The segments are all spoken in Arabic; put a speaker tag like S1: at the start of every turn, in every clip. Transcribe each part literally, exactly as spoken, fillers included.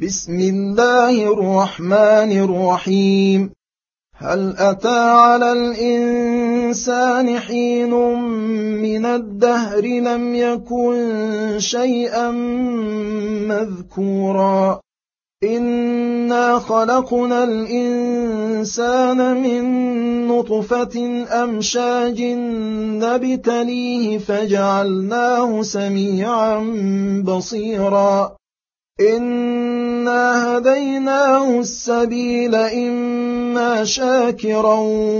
S1: بسم الله الرحمن الرحيم. هل أتى على الإنسان حين من الدهر لم يكن شيئا مذكورا إنا خلقنا الإنسان من نطفة أمشاج نبتليه فجعلناه سميعا بصيرا إنا هديناه السبيل إما شاكرا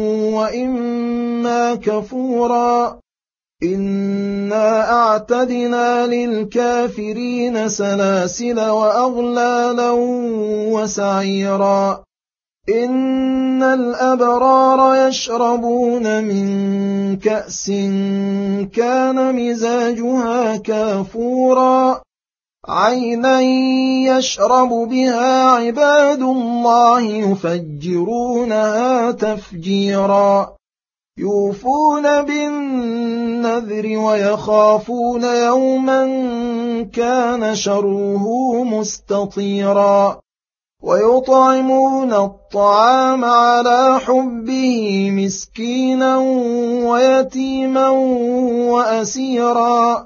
S1: وإما كفورا إنا أعتدنا للكافرين سلاسل وأغلالا وسعيرا إن الأبرار يشربون من كأس كان مزاجها كافورا عينا يشرب بها عباد الله يفجرونها تفجيرا يوفون بالنذر ويخافون يوما كان شره مستطيرا ويطعمون الطعام على حبه مسكينا ويتيما وأسيرا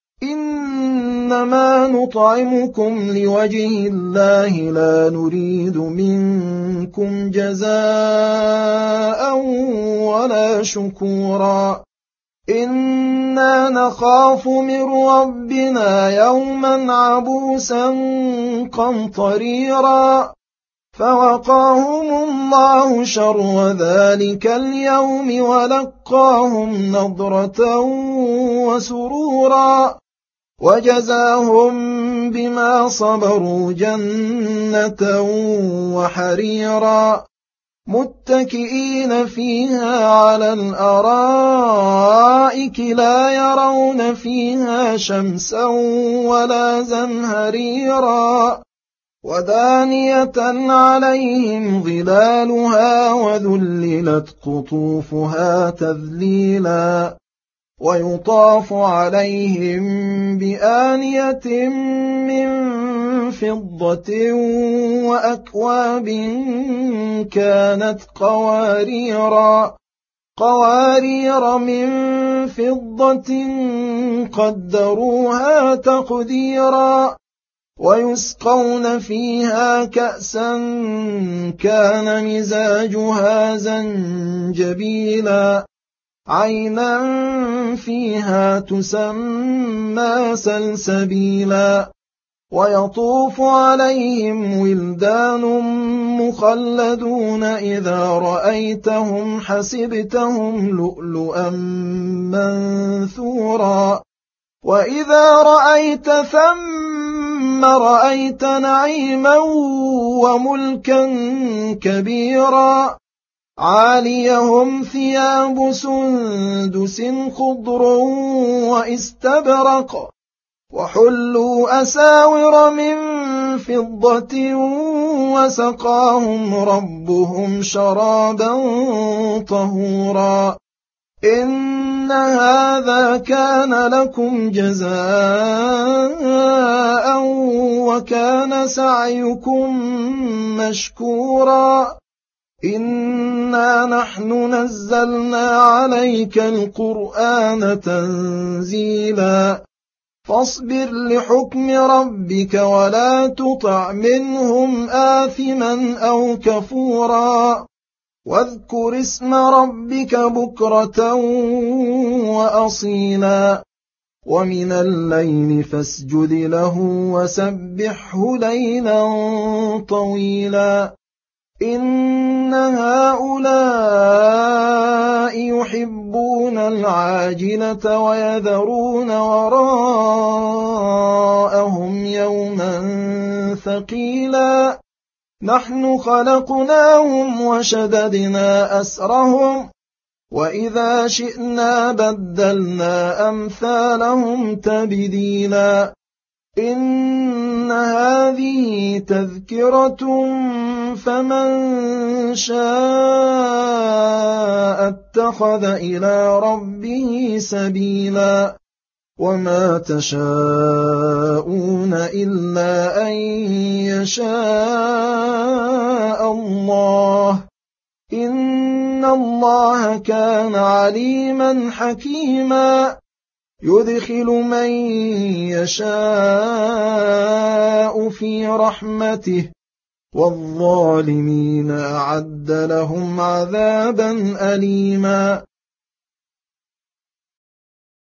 S1: إنما نطعمكم لوجه الله لا نريد منكم جزاء ولا شكورا إنا نخاف من ربنا يوما عبوسا قمطريرا فوقاهم الله شر ذلك اليوم ولقاهم نضرة وسرورا وجزاهم بما صبروا جنة وحريرا متكئين فيها على الأرائك لا يرون فيها شمسا ولا زمهريرا ودانية عليهم ظلالها وذللت قطوفها تذليلا ويطاف عليهم بآنية من فضة وأكواب كانت قواريرا قوارير من فضة قدروها تقديرا ويسقون فيها كأسا كان مزاجها زنجبيلا عينا فيها تسمى سلسبيلا ويطوف عليهم ولدان مخلدون إذا رأيتهم حسبتهم لؤلؤا منثورا وإذا رأيت ثم رأيت نعيما وملكا كبيرا عاليهم ثياب سندس خضر واستبرق وحلوا أساور من فضة وسقاهم ربهم شرابا طهورا إن هذا كان لكم جزاء وكان سعيكم مشكورا إنا نحن نزلنا عليك القرآن تنزيلا فاصبر لحكم ربك ولا تطع منهم آثما أو كفورا واذكر اسم ربك بكرة وأصيلا ومن الليل فاسجد له وسبحه ليلا طويلا إن هؤلاء يحبون العاجلة ويذرون وراءهم يوما ثقيلا نحن خلقناهم وشددنا أسرهم وإذا شئنا بدلنا أمثالهم تبديلا إن هذه تذكرة فمن شاء اتخذ إلى ربه سبيلا وما تشاءون إلا أن يشاء الله إن الله كان عليما حكيما يدخل من يشاء في رحمته والظالمين أعد لهم عذابا أليما